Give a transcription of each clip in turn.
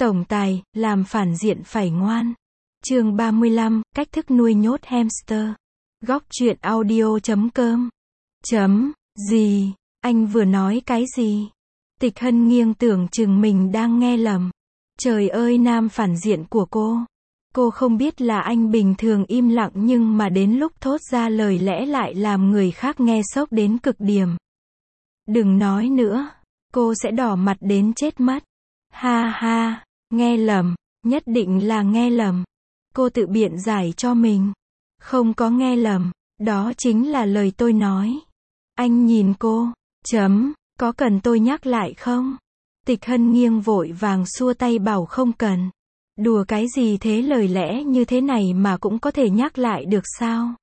Tổng tài, làm phản diện phải ngoan. Chương 35, cách thức nuôi nhốt hamster. Góc truyện audio.com. Gì? Anh vừa nói cái gì? Tịch Hân nghiêng tưởng chừng mình đang nghe lầm. Trời ơi, nam phản diện của cô. Cô không biết là anh bình thường im lặng nhưng mà đến lúc thốt ra lời lẽ lại làm người khác nghe sốc đến cực điểm. Đừng nói nữa. Cô sẽ đỏ mặt đến chết mất. Ha ha, nghe lầm, nhất định là nghe lầm. Cô tự biện giải cho mình. Không có nghe lầm, đó chính là lời tôi nói. Anh nhìn cô, có cần tôi nhắc lại không? Tịch Hân nghiêng vội vàng xua tay bảo không cần. Đùa cái gì thế, lời lẽ như thế này mà cũng có thể nhắc lại được sao?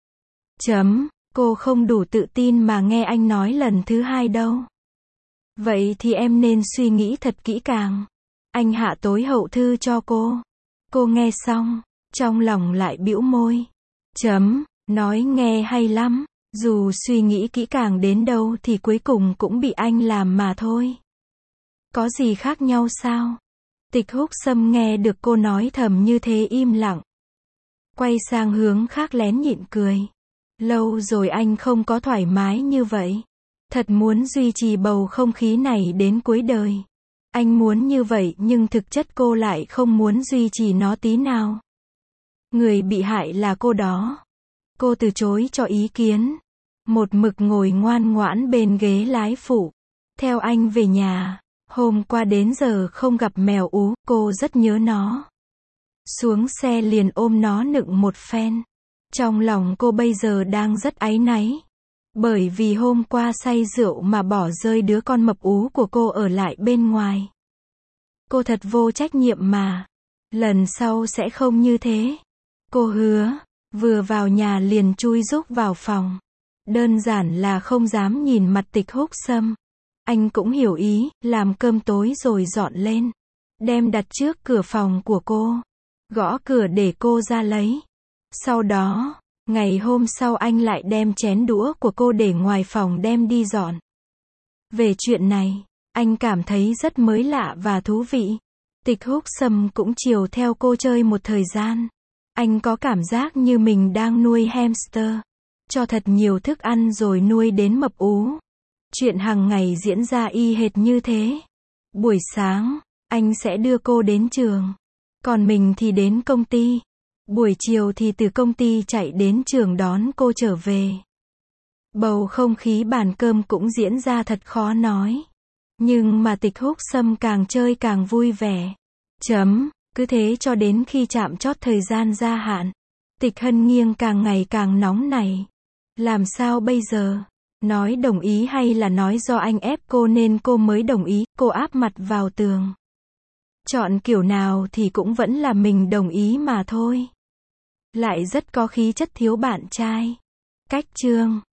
Cô không đủ tự tin mà nghe anh nói lần thứ hai đâu. Vậy thì em nên suy nghĩ thật kỹ càng. Anh hạ tối hậu thư cho cô. Cô nghe xong, trong lòng lại bĩu môi. Nói nghe hay lắm, dù suy nghĩ kỹ càng đến đâu thì cuối cùng cũng bị anh làm mà thôi. Có gì khác nhau sao? Tịch Húc Sâm nghe được cô nói thầm như thế im lặng. Quay sang hướng khác lén nhịn cười. Lâu rồi anh không có thoải mái như vậy. Thật muốn duy trì bầu không khí này đến cuối đời. Anh muốn như vậy nhưng thực chất cô lại không muốn duy trì nó tí nào. Người bị hại là cô đó. Cô từ chối cho ý kiến. Một mực ngồi ngoan ngoãn bên ghế lái phụ. Theo anh về nhà. Hôm qua đến giờ không gặp mèo ú, cô rất nhớ nó. Xuống xe liền ôm nó nựng một phen. Trong lòng cô bây giờ đang rất áy náy. Bởi vì hôm qua say rượu mà bỏ rơi đứa con mập ú của cô ở lại bên ngoài. Cô thật vô trách nhiệm mà. Lần sau sẽ không như thế. Cô hứa. Vừa vào nhà liền chui rúc vào phòng. Đơn giản là không dám nhìn mặt Tịch Húc Sâm. Anh cũng hiểu ý, làm cơm tối rồi dọn lên. Đem đặt trước cửa phòng của cô. Gõ cửa để cô ra lấy. Sau đó, ngày hôm sau anh lại đem chén đũa của cô để ngoài phòng đem đi dọn. Về chuyện này, anh cảm thấy rất mới lạ và thú vị. Tịch Húc Sâm cũng chiều theo cô chơi một thời gian. Anh có cảm giác như mình đang nuôi hamster. Cho thật nhiều thức ăn rồi nuôi đến mập ú. Chuyện hàng ngày diễn ra y hệt như thế. Buổi sáng, anh sẽ đưa cô đến trường. Còn mình thì đến công ty. Buổi chiều thì từ công ty chạy đến trường đón cô trở về. Bầu không khí bàn cơm cũng diễn ra thật khó nói. Nhưng mà Tịch Húc Sâm càng chơi càng vui vẻ. Cứ thế cho đến khi chạm chót thời gian gia hạn. Tịch Hân nghiêng càng ngày càng nóng nảy. Làm sao bây giờ? Nói đồng ý hay là nói do anh ép cô nên cô mới đồng ý? Cô áp mặt vào tường. Chọn kiểu nào thì cũng vẫn là mình đồng ý mà thôi. Lại rất có khí chất thiếu bạn trai. Cách chương